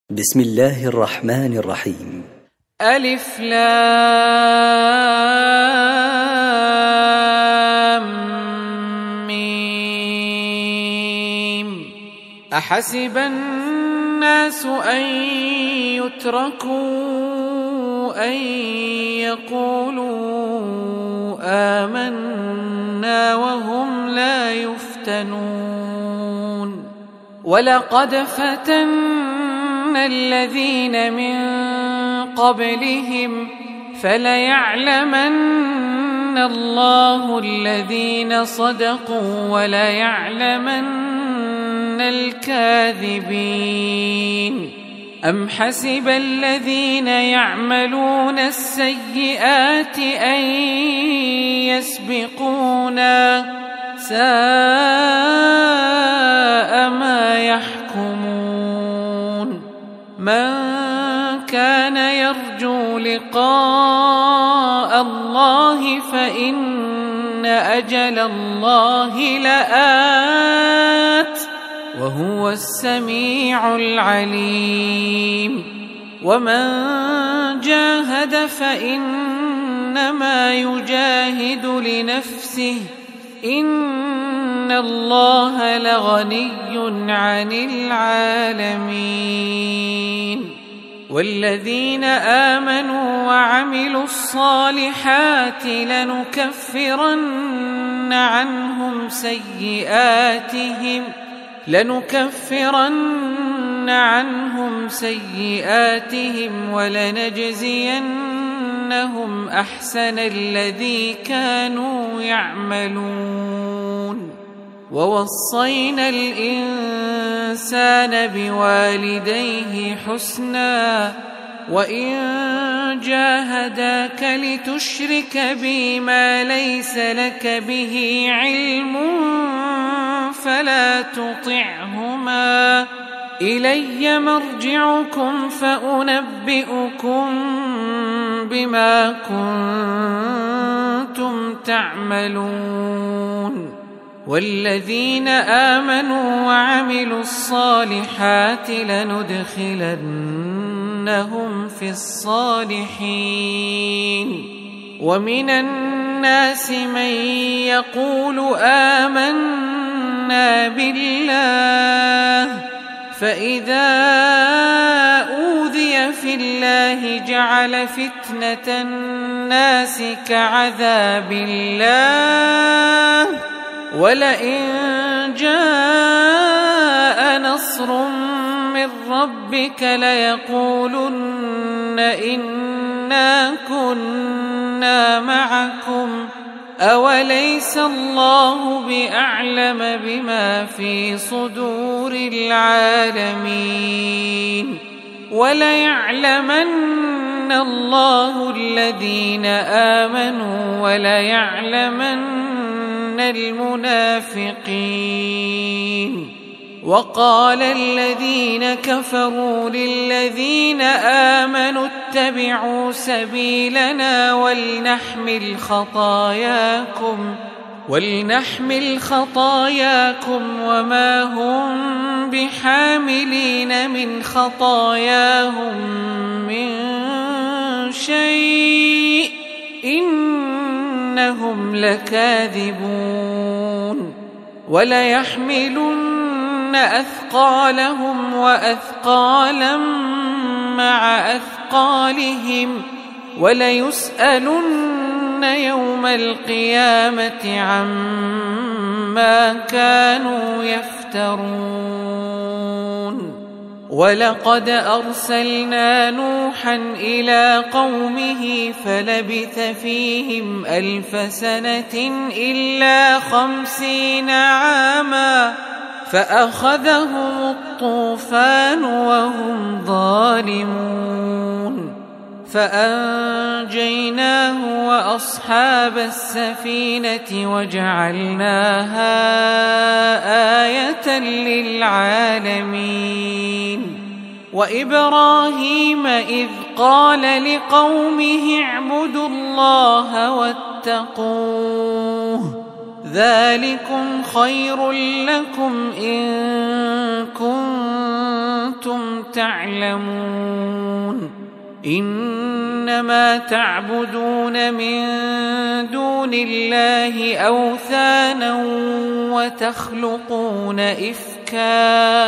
بسم الله الرحمن الرحيم. ألف لام ميم. أحسب الناس أن يتركوا أن يقولوا آمنا وهم لا يفتنون. ولقد فتنا الذين من قبلهم فليعلمن الله الذين صدقوا وليعلمن الكاذبين. أم حسب الذين يعملون السيئات أن يسبقونا ساء ما يحكمون. من كان يرجو لقاء الله فإن أجل الله لآت وهو السميع العليم. ومن جاهد فإنما يجاهد لنفسه إن الله لغني عن العالمين. والذين آمنوا وعملوا الصالحات لنكفرن عنهم سيئاتهم ولنجزينهم أحسن الذي كانوا يعملون. ووصينا الإنسان بوالديه حسنا وإن جاهداك لتشرك بي ما ليس لك به علم فلا تطعهما إلي مرجعكم فأنبئكم بما كنتم تعملون. والذين آمنوا وعملوا الصالحات لندخلنهم في الصالحين. ومن الناس من يقول آمنا بالله فإذا أوذي في الله جعل فتنة الناس كعذاب الله ولئن جاء نصر من ربك ليقولن إنا كنا معكم أوليس الله بأعلم بما في صدور العالمين. وليعلمن الله الذين آمنوا وليعلمن المنافقين. وقال الذين كفروا للذين آمنوا اتبعوا سبيلنا ولنحمل خطاياكم وما هم بحاملين من خطاياهم من شيء إنهم لكاذبون. وليحملن أثقالهم وأثقالا مع أثقالهم وليسألن يوم القيامة عما كانوا يفترون. ولقد أرسلنا نوحا إلى قومه فلبث فيهم 1000 سنة إلا 50 عاما فأخذهم الطوفان وهم ظالمون. فأنجيناه وأصحاب السفينة وجعلناها آية للعالمين. وإبراهيم إذ قال لقومه اعبدوا الله واتقوه ذلكم خير لكم إن كنتم كنتم تعلمون إنما تعبدون من دون الله أوثانا وتخلقون إفكا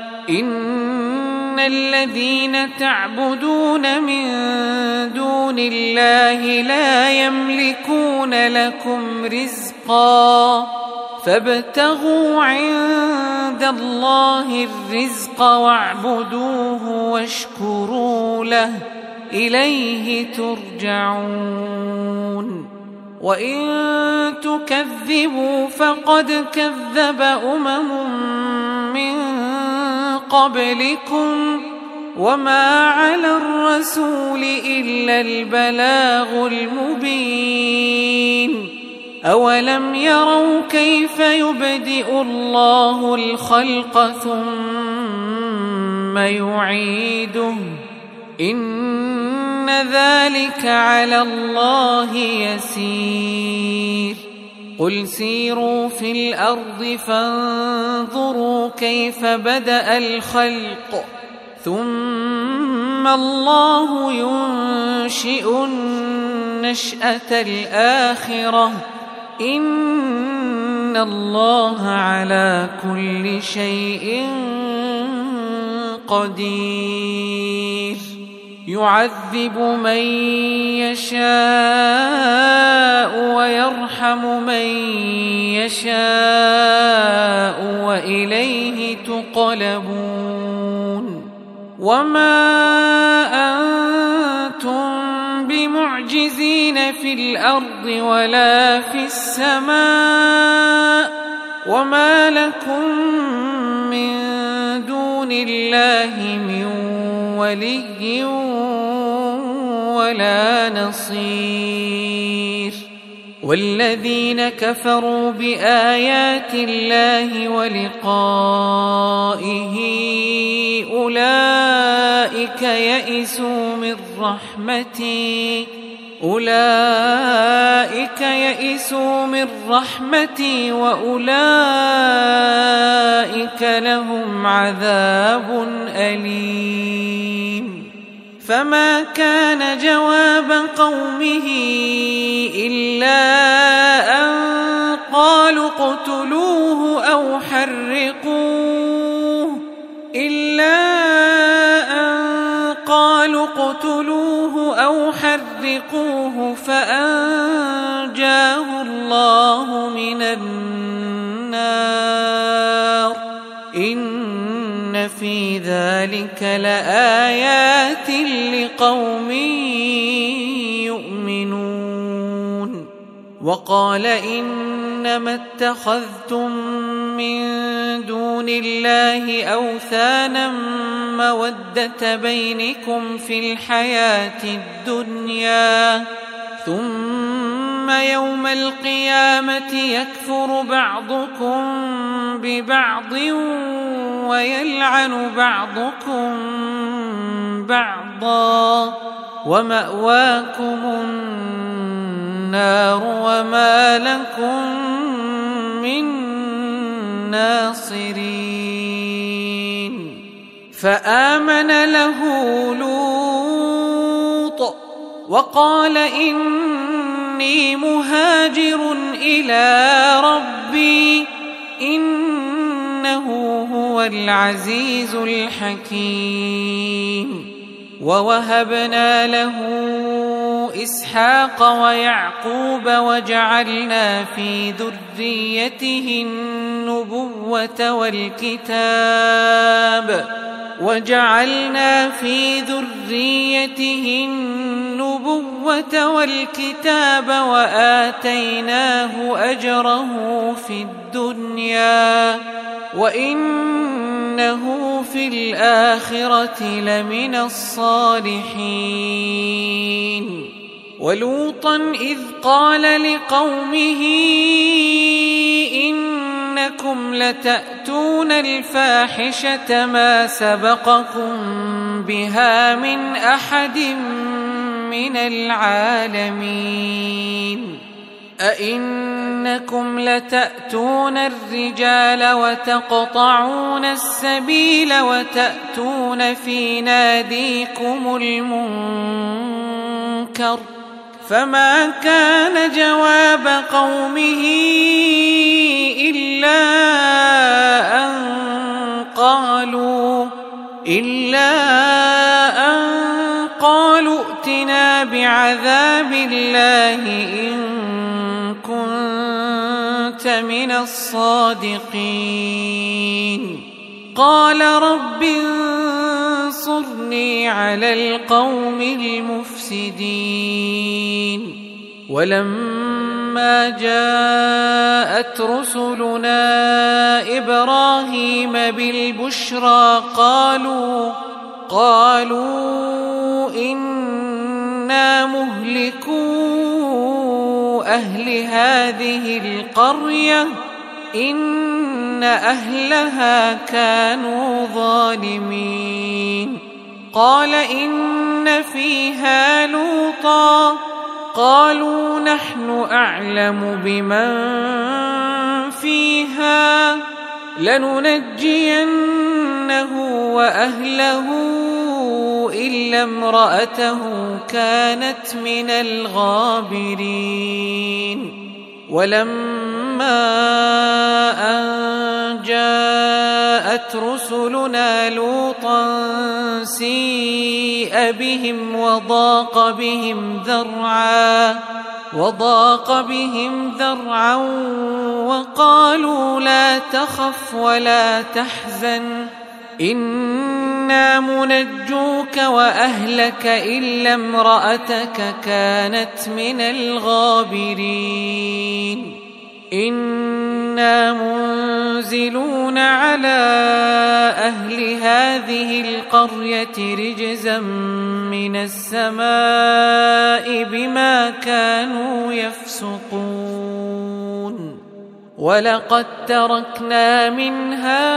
إن الذين تعبدون من دون الله لا يملكون لكم رزقا فابتغوا عند الله الرزق واعبدوه واشكروا له إليه ترجعون وإن تكذبوا فقد كذب من قبلكم وما على الرسول إلا البلاغ المبين أولم يروا كيف يبدئ الله الخلق ثم يعيده إن ذلك على الله يسير قل سيروا في الأرض فانظروا كيف بدأ الخلق ثم الله ينشئ النشأة الآخرة إن الله على كل شيء قدير يعذب من يشاء ويرحم من يشاء وإليه تقلبون وما أنتم بمعجزين في الأرض ولا في السماء وما لكم من دون الله من ولي ولا نصير والذين كفروا بآيات الله ولقائه أولئك يئسوا من رحمتي وأولئك لهم عذاب أليم فما كان جواب قومه إلا أن قالوا اقتلوه أو حرقوه فأنجاه الله من النار إن في ذلك لآيات لقوم يؤمنون وقال إنما اتخذتم من دون الله أوثانا مودة بينكم في الحياة الدنيا ثم يوم القيامة يكفر بعضكم ببعض ويلعن بعضكم بعضا ومأواكم النار وما لكم من ناصرين فآمن له لوط وقال إني مهاجر إلى ربي إنه هو العزيز الحكيم ووهبنا له إسحاق ويعقوب وجعلنا في ذريته النبوة والكتاب وآتيناه أجره في الدنيا وإنه في الآخرة لمن الصالحين ولوطا إذ قال لقومه إنكم لتأتون الفاحشة ما سبقكم بها من أحد من العالمين أئنكم أئنكم لتأتون الرجال وتقطعون السبيل وتأتون في ناديكم المنكر فما كان جواب قومه إلا أن قالوا ائتنا بعذاب الله إن كنت من الصادقين قال رب انصرني على القوم المفسدين ولما جاءت رسلنا إبراهيم بالبشرى قالوا إنا مهلكو أهل هذه القرية إن أهلها كانوا ظالمين قال إن فيها لوطا قالوا نحن أعلم بمن فيها لننجينه وأهله إلا امرأته كانت من الغابرين ولما أن جاءت رسلنا لوطا سيء بهم وضاق بهم ذرعا وقالوا لا تخف ولا تحزن إنا منجوك وأهلك إلا امرأتك كانت من الغابرين إنا منزلون على أهل هذه القرية رجزا من السماء بما كانوا يفسقون ولقد تركنا منها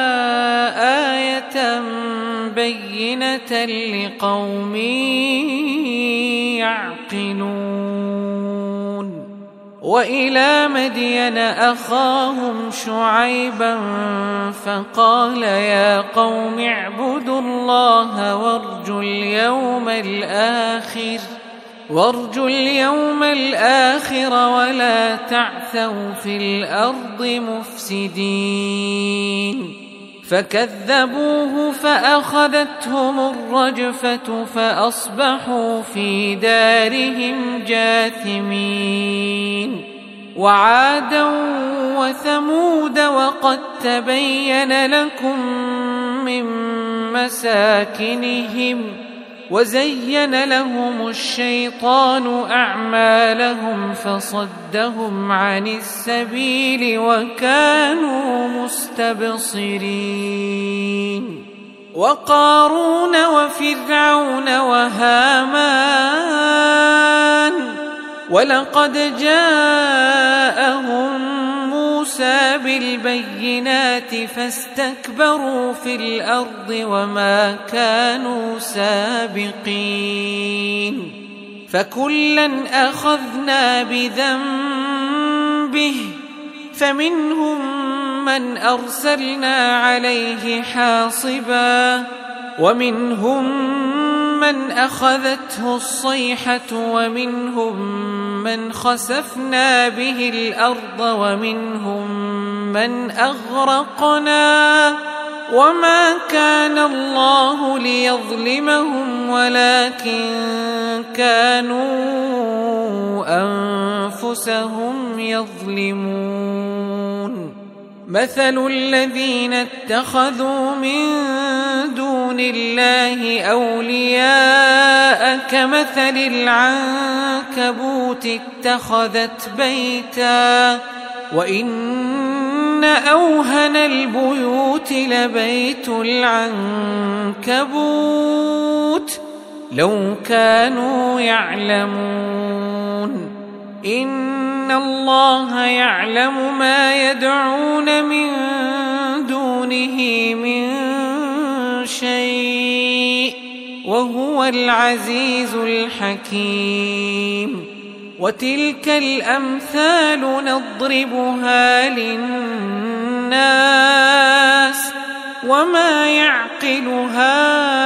آية بينة لقوم يعقلون وإلى مدين أخاهم شعيبا فقال يا قوم اعبدوا الله وارجوا اليوم الآخر ولا تعثوا في الأرض مفسدين فكذبوه فأخذتهم الرجفة فأصبحوا في دارهم جاثمين وعادا وثمود وقد تبين لكم من مساكنهم وزين لهم الشيطان أعمالهم فصدهم عن السبيل وكانوا مستبصرين وقارون وفرعون وهامان ولقد جاءهم موسى بالبينات فاستكبروا في الأرض وما كانوا سابقين فكلا أخذنا بذنبه فمنهم من أرسلنا عليه حاصبا ومنهم من أخذته الصيحة ومنهم من خسفنا به الأرض ومنهم من أغرقنا وما كان الله ليظلمهم ولكن كانوا أنفسهم يظلمون مثل الذين اتخذوا من دون الله أولياء كمثل العنكبوت اتخذت بيتا وإن أوهن البيوت لبيت العنكبوت لو كانوا يعلمون إن الله يعلم ما يدعون من دونه من شيء وهو العزيز الحكيم وتلك الأمثال نضربها للناس وما يعقلها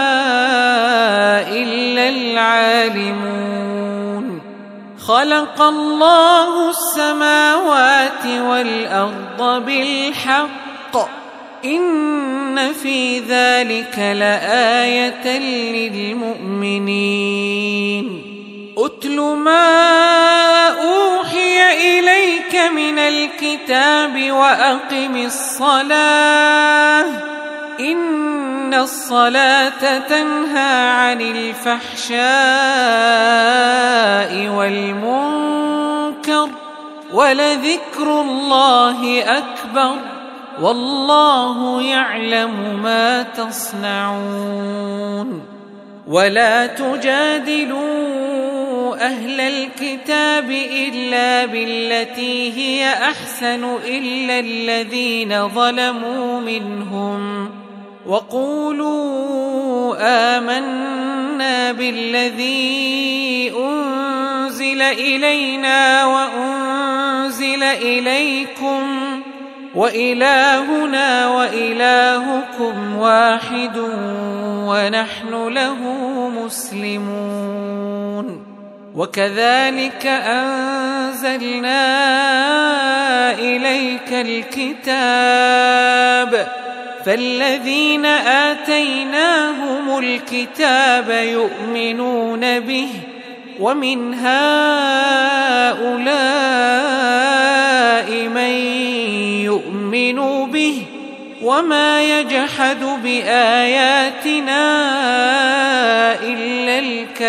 إلا العالمون. خلق الله السماوات والأرض بالحق إن في ذلك لآية للمؤمنين. أتل ما أوحي إليك من الكتاب وأقم الصلاة إن الصلاة تنهى عن الفحشاء والمنكر ولذكر الله أكبر والله يعلم ما تصنعون. ولا تجادلوا أهل الكتاب إلا بالتي هي أحسن إلا الذين ظلموا منهم وقولوا آمنا بالذي أنزل إلينا وأنزل إليكم وإلهنا وإلهكم واحد ونحن له مسلمون. وكذلك أنزلنا إليك الكتاب فالذين آتيناهم الكتاب يؤمنون به ومن هؤلاء من يؤمن به وما يجحد بآياتنا إلا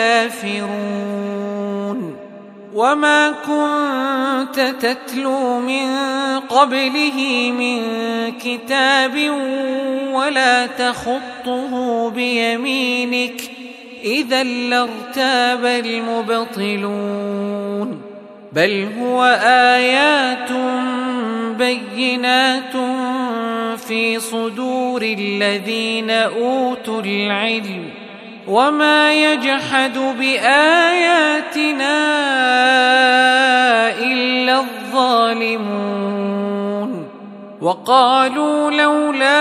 الكافرون. وما كنت تتلو من قبله من كتاب ولا تخطه بيمينك إذا لارتاب المبطلون. بل هو آيات بينات في صدور الذين أوتوا العلم وما يجحد بآياتنا إلا الظالمون. وقالوا لولا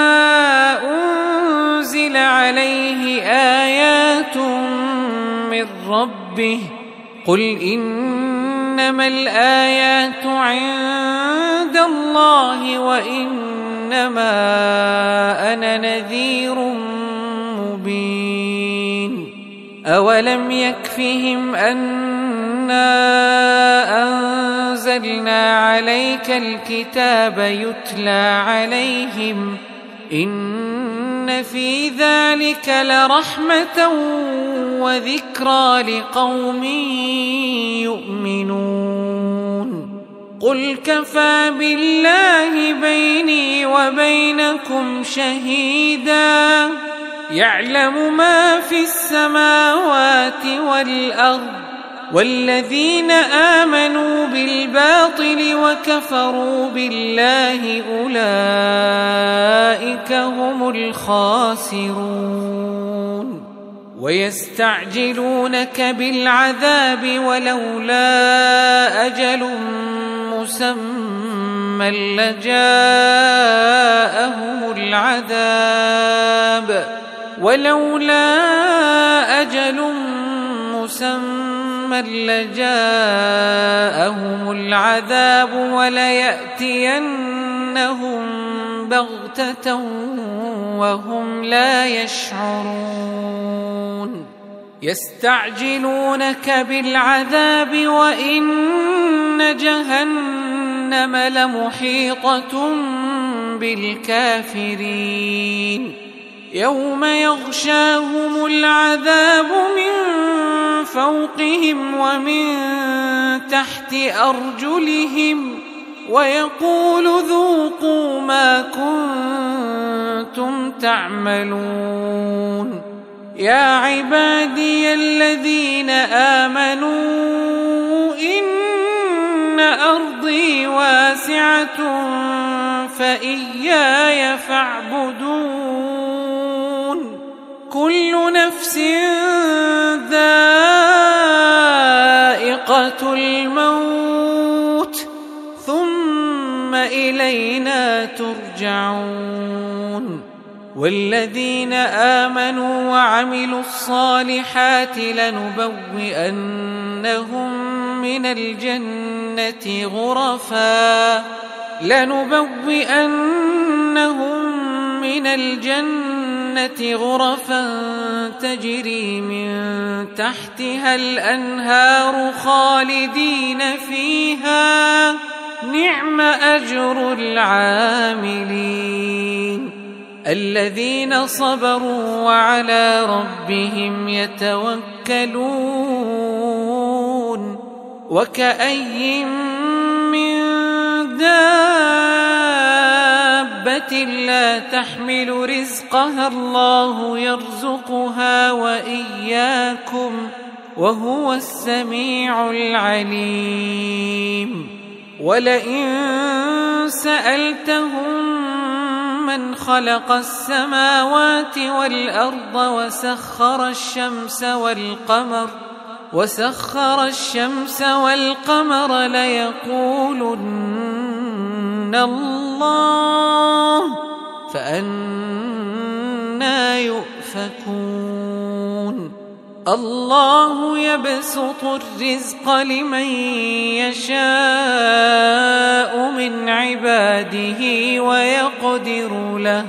أنزل عليه آيات من ربه قل إنما الآيات عند الله وإنما أنا نذير مبين. أولم يكفهم أنا أنزلنا عليك الكتاب يتلى عليهم إن في ذلك لرحمة وذكرى لقوم يؤمنون. قل كفى بالله بيني وبينكم شهيدا يعلم ما في السماوات والأرض والذين آمنوا بالباطل وكفروا بالله أولئك هم الخاسرون. ويستعجلونك بالعذاب ولولا أجل مسمى لجاءهم العذاب ولولا أجل مسمى لجاءهم العذاب وليأتينهم بغتة وهم لا يشعرون. يستعجلونك بالعذاب وإن جهنم لمحيطة بالكافرين. يوم يغشاهم العذاب من فوقهم ومن تحت أرجلهم ويقول ذوقوا ما كنتم تعملون. يا عبادي الذين آمنوا إن أرضي واسعة فإياي فاعبدون. كل نفس ذائقة إلينا ترجعون والذين آمنوا وعملوا الصالحات لنبوئنهم من الجنة غرفا تجري من تحتها الأنهار خالدين فيها نعم أجر العاملين الذين صبروا وعلى ربهم يتوكلون وكأي من دابة لا تحمل رزقها الله يرزقها وإياكم وهو السميع العليم ولئن سألتهم من خلق السماوات والأرض وسخر الشمس والقمر ليقولن الله فأنى يؤفكون الله يبسط الرزق لمن يشاء من عباده ويقدر له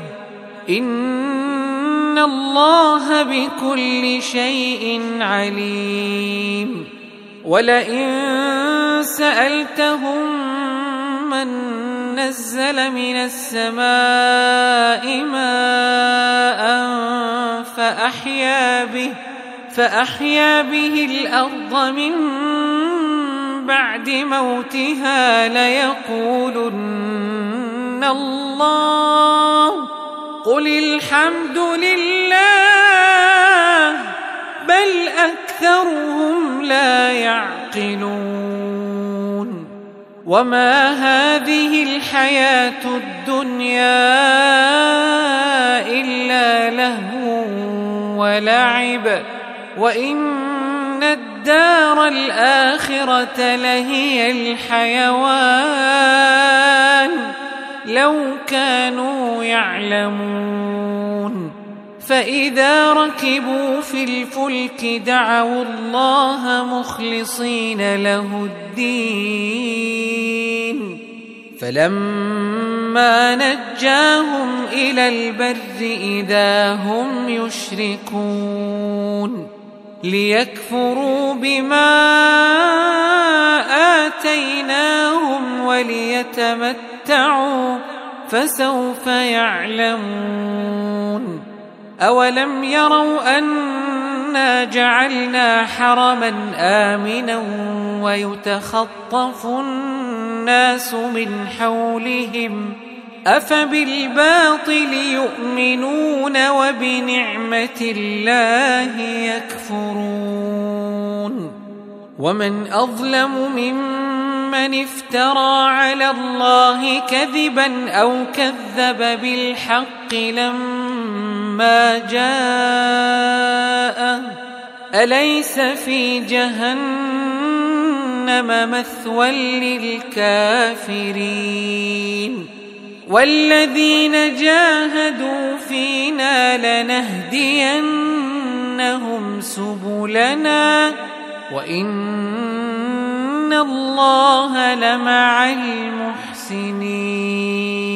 إن الله بكل شيء عليم ولئن سألتهم من نزل من السماء ماء فأحيا به الأرض من بعد موتها ليقولن الله قل الحمد لله بل أكثرهم لا يعقلون وما هذه الحياة الدنيا إلا لهو ولعب وإن الدار الآخرة لهي الحيوان لو كانوا يعلمون فإذا ركبوا في الفلك دعوا الله مخلصين له الدين فلما نجاهم إلى البر إذا هم يشركون ليكفروا بما آتيناهم وليتمتعوا فسوف يعلمون أولم يروا أنا جعلنا حرما آمنا ويتخطف الناس من حولهم أفبالباطل يؤمنون وبنعمة الله يكفرون ومن أظلم ممن افترى على الله كذبا أو كذب بالحق لما جاءه أليس في جهنم مثوى للكافرين والذين جاهدوا فينا لنهدينهم سبلنا وإن الله لمع المحسنين